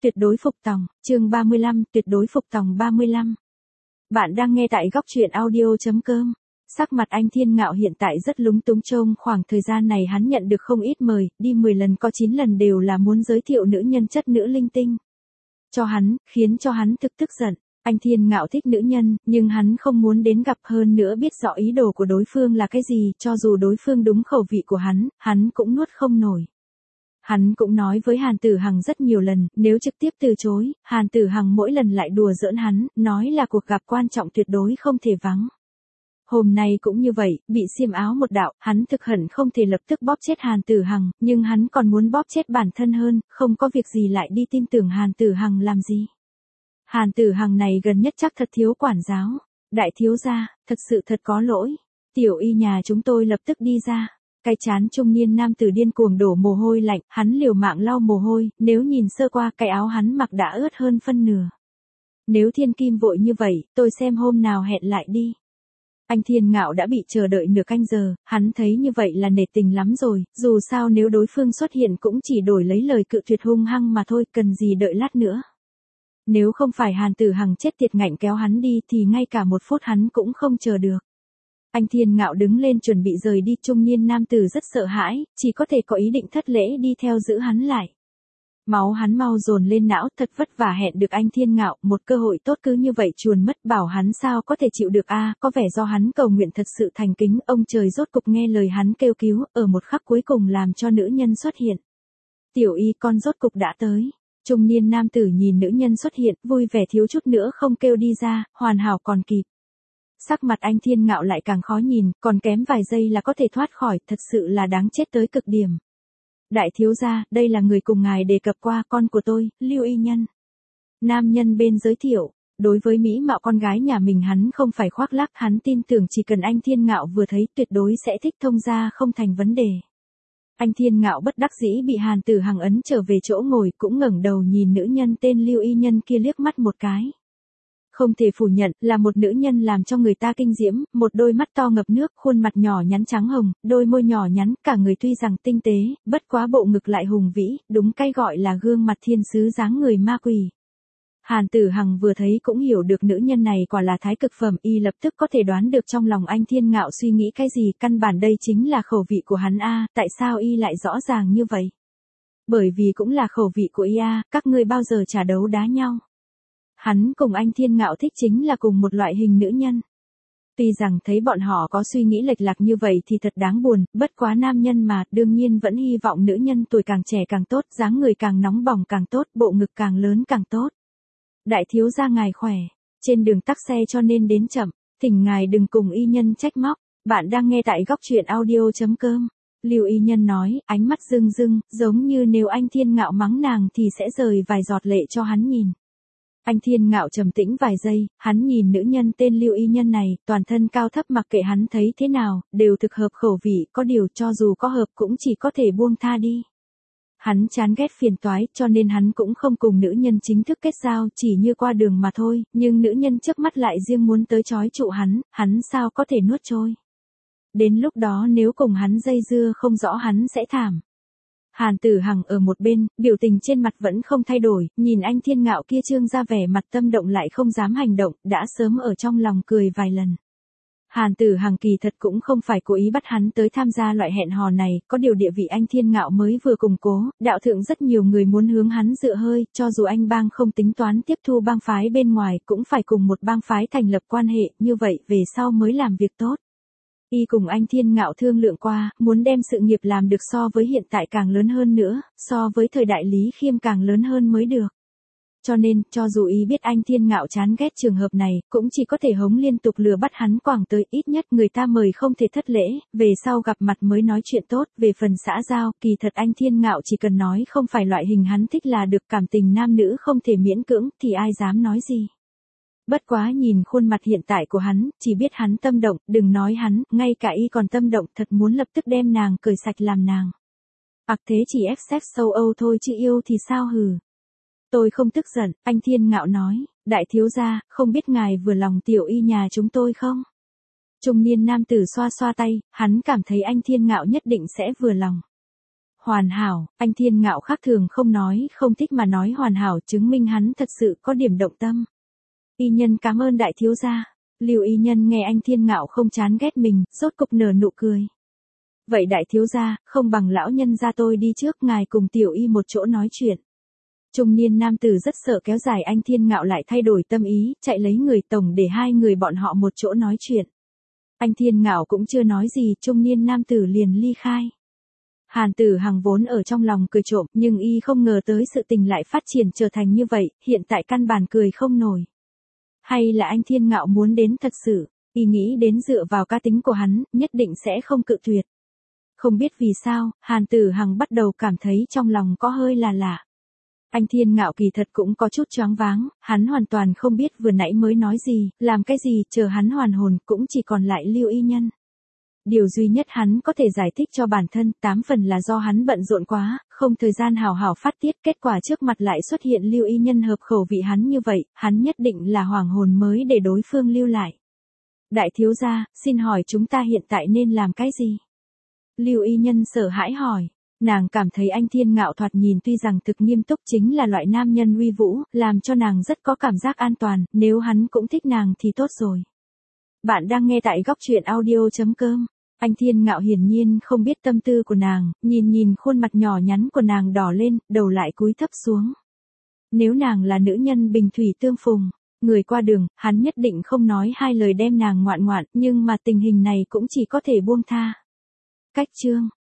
Tuyệt đối phục tòng, chương 35, tuyệt đối phục tòng 35. Bạn đang nghe tại góc truyện audio.com. Sắc mặt anh Thiên Ngạo hiện tại rất lúng túng, trong khoảng thời gian này hắn nhận được không ít mời, đi 10 lần có 9 lần đều là muốn giới thiệu nữ nhân chất nữ linh tinh cho hắn, khiến cho hắn thực tức giận. Anh Thiên Ngạo thích nữ nhân, nhưng hắn không muốn đến gặp, hơn nữa biết rõ ý đồ của đối phương là cái gì, cho dù đối phương đúng khẩu vị của hắn cũng nuốt không nổi. Hắn cũng nói với Hàn Tử Hằng rất nhiều lần, nếu trực tiếp từ chối, Hàn Tử Hằng mỗi lần lại đùa giỡn hắn, nói là cuộc gặp quan trọng tuyệt đối không thể vắng. Hôm nay cũng như vậy, bị xiêm áo một đạo, hắn thực hận không thể lập tức bóp chết Hàn Tử Hằng, nhưng hắn còn muốn bóp chết bản thân hơn, không có việc gì lại đi tin tưởng Hàn Tử Hằng làm gì. Hàn Tử Hằng này gần nhất chắc thật thiếu quản giáo. Đại thiếu gia, thật sự thật có lỗi. Tiểu y nhà chúng tôi lập tức đi ra. Cái chán trung niên nam tử điên cuồng đổ mồ hôi lạnh, hắn liều mạng lau mồ hôi, nếu nhìn sơ qua cái áo hắn mặc đã ướt hơn phân nửa. Nếu Thiên Kim vội như vậy, tôi xem hôm nào hẹn lại đi. Anh Thiên Ngạo đã bị chờ đợi nửa canh giờ, hắn thấy như vậy là nể tình lắm rồi, dù sao nếu đối phương xuất hiện cũng chỉ đổi lấy lời cự tuyệt hung hăng mà thôi, cần gì đợi lát nữa. Nếu không phải Hàn Tử Hằng chết tiệt ngạnh kéo hắn đi thì ngay cả một phút hắn cũng không chờ được. Anh Thiên Ngạo đứng lên chuẩn bị rời đi, trung niên nam tử rất sợ hãi, chỉ có thể có ý định thất lễ đi theo giữ hắn lại. Máu hắn mau dồn lên não, thật vất vả hẹn được anh Thiên Ngạo, một cơ hội tốt cứ như vậy chuồn mất, bảo hắn sao có thể chịu được a, có vẻ do hắn cầu nguyện thật sự thành kính, ông trời rốt cục nghe lời hắn kêu cứu, ở một khắc cuối cùng làm cho nữ nhân xuất hiện. Tiểu y con rốt cục đã tới. Trung niên nam tử nhìn nữ nhân xuất hiện, vui vẻ thiếu chút nữa không kêu đi ra, hoàn hảo còn kịp. Sắc mặt anh Thiên Ngạo lại càng khó nhìn, còn kém vài giây là có thể thoát khỏi, thật sự là đáng chết tới cực điểm. Đại thiếu gia, đây là người cùng ngài đề cập qua, con của tôi, Lưu Y Nhân. Nam nhân bên giới thiệu, đối với mỹ mạo con gái nhà mình hắn không phải khoác lác, hắn tin tưởng chỉ cần anh Thiên Ngạo vừa thấy tuyệt đối sẽ thích, thông ra không thành vấn đề. Anh Thiên Ngạo bất đắc dĩ bị Hàn Tử Hằng ấn trở về chỗ ngồi, cũng ngẩng đầu nhìn nữ nhân tên Lưu Y Nhân kia liếc mắt một cái. Không thể phủ nhận, là một nữ nhân làm cho người ta kinh diễm, một đôi mắt to ngập nước, khuôn mặt nhỏ nhắn trắng hồng, đôi môi nhỏ nhắn, cả người tuy rằng tinh tế, bất quá bộ ngực lại hùng vĩ, đúng cái gọi là gương mặt thiên sứ dáng người ma quỷ. Hàn Tử Hằng vừa thấy cũng hiểu được nữ nhân này quả là thái cực phẩm, y lập tức có thể đoán được trong lòng anh Thiên Ngạo suy nghĩ cái gì, căn bản đây chính là khẩu vị của hắn a, tại sao y lại rõ ràng như vậy? Bởi vì cũng là khẩu vị của y a, các ngươi bao giờ trả đấu đá nhau? Hắn cùng anh Thiên Ngạo thích chính là cùng một loại hình nữ nhân. Tuy rằng thấy bọn họ có suy nghĩ lệch lạc như vậy thì thật đáng buồn, bất quá nam nhân mà, đương nhiên vẫn hy vọng nữ nhân tuổi càng trẻ càng tốt, dáng người càng nóng bỏng càng tốt, bộ ngực càng lớn càng tốt. Đại thiếu gia ngài khỏe, trên đường tắc xe cho nên đến chậm, thỉnh ngài đừng cùng y nhân trách móc, bạn đang nghe tại góc truyện audio.com. Lưu Y Nhân nói, ánh mắt rưng rưng, giống như nếu anh Thiên Ngạo mắng nàng thì sẽ rời vài giọt lệ cho hắn nhìn. Anh Thiên Ngạo trầm tĩnh vài giây, hắn nhìn nữ nhân tên Lưu Y Nhân này, toàn thân cao thấp mặc kệ hắn thấy thế nào, đều thực hợp khẩu vị, có điều cho dù có hợp cũng chỉ có thể buông tha đi. Hắn chán ghét phiền toái, cho nên hắn cũng không cùng nữ nhân chính thức kết giao, chỉ như qua đường mà thôi, nhưng nữ nhân trước mắt lại riêng muốn tới chói trụ hắn sao có thể nuốt trôi. Đến lúc đó nếu cùng hắn dây dưa không rõ hắn sẽ thảm. Hàn Tử Hằng ở một bên, biểu tình trên mặt vẫn không thay đổi, nhìn anh Thiên Ngạo kia trương ra vẻ mặt tâm động lại không dám hành động, đã sớm ở trong lòng cười vài lần. Hàn Tử Hằng kỳ thật cũng không phải cố ý bắt hắn tới tham gia loại hẹn hò này, có điều địa vị anh Thiên Ngạo mới vừa củng cố, đạo thượng rất nhiều người muốn hướng hắn dựa hơi, cho dù anh bang không tính toán tiếp thu bang phái bên ngoài, cũng phải cùng một bang phái thành lập quan hệ, như vậy về sau mới làm việc tốt. Y cùng anh Thiên Ngạo thương lượng qua, muốn đem sự nghiệp làm được so với hiện tại càng lớn hơn nữa, so với thời đại Lý Khiêm càng lớn hơn mới được. Cho nên, cho dù y biết anh Thiên Ngạo chán ghét trường hợp này, cũng chỉ có thể hống liên tục lừa bắt hắn quảng tới, ít nhất người ta mời không thể thất lễ, về sau gặp mặt mới nói chuyện tốt, về phần xã giao, kỳ thật anh Thiên Ngạo chỉ cần nói không phải loại hình hắn thích là được, cảm tình nam nữ không thể miễn cưỡng, thì ai dám nói gì. Bất quá nhìn khuôn mặt hiện tại của hắn, chỉ biết hắn tâm động, đừng nói hắn, ngay cả y còn tâm động, thật muốn lập tức đem nàng cởi sạch làm nàng. Thế chỉ ép sex sâu Âu thôi chứ yêu thì sao hừ. Tôi không tức giận, anh Thiên Ngạo nói, đại thiếu gia, không biết ngài vừa lòng tiểu y nhà chúng tôi không? Trung niên nam tử xoa xoa tay, hắn cảm thấy anh Thiên Ngạo nhất định sẽ vừa lòng. Hoàn hảo, anh Thiên Ngạo khác thường không nói không thích mà nói hoàn hảo chứng minh hắn thật sự có điểm động tâm. Y nhân cảm ơn đại thiếu gia. Lưu y nhân nghe anh Thiên Ngạo không chán ghét mình, rốt cục nở nụ cười. Vậy đại thiếu gia, không bằng lão nhân gia tôi đi trước ngài cùng tiểu y một chỗ nói chuyện. Trung niên nam tử rất sợ kéo dài anh Thiên Ngạo lại thay đổi tâm ý, chạy lấy người tổng để hai người bọn họ một chỗ nói chuyện. Anh Thiên Ngạo cũng chưa nói gì, trung niên nam tử liền ly khai. Hàn Tử Hằng vốn ở trong lòng cười trộm, nhưng y không ngờ tới sự tình lại phát triển trở thành như vậy, hiện tại căn bản cười không nổi. Hay là anh Thiên Ngạo muốn đến thật sự, y nghĩ đến dựa vào cá tính của hắn, nhất định sẽ không cự tuyệt. Không biết vì sao, Hàn Tử Hằng bắt đầu cảm thấy trong lòng có hơi là lạ. Anh Thiên Ngạo kỳ thật cũng có chút choáng váng, hắn hoàn toàn không biết vừa nãy mới nói gì, làm cái gì, chờ hắn hoàn hồn cũng chỉ còn lại Lưu y nhân. Điều duy nhất hắn có thể giải thích cho bản thân, 8 phần là do hắn bận rộn quá, không thời gian hào hào phát tiết, kết quả trước mặt lại xuất hiện Lưu y nhân hợp khẩu vị hắn như vậy, hắn nhất định là hoàng hồn mới để đối phương lưu lại. Đại thiếu gia, xin hỏi chúng ta hiện tại nên làm cái gì? Lưu y nhân sợ hãi hỏi. Nàng cảm thấy anh Thiên Ngạo thoạt nhìn tuy rằng thực nghiêm túc chính là loại nam nhân uy vũ, làm cho nàng rất có cảm giác an toàn, nếu hắn cũng thích nàng thì tốt rồi. Bạn đang nghe tại góc truyện audio.com. Anh Thiên Ngạo hiển nhiên không biết tâm tư của nàng, nhìn khuôn mặt nhỏ nhắn của nàng đỏ lên, đầu lại cúi thấp xuống. Nếu nàng là nữ nhân bình thủy tương phùng, người qua đường, hắn nhất định không nói hai lời đem nàng ngoạn, nhưng mà tình hình này cũng chỉ có thể buông tha. Cách chương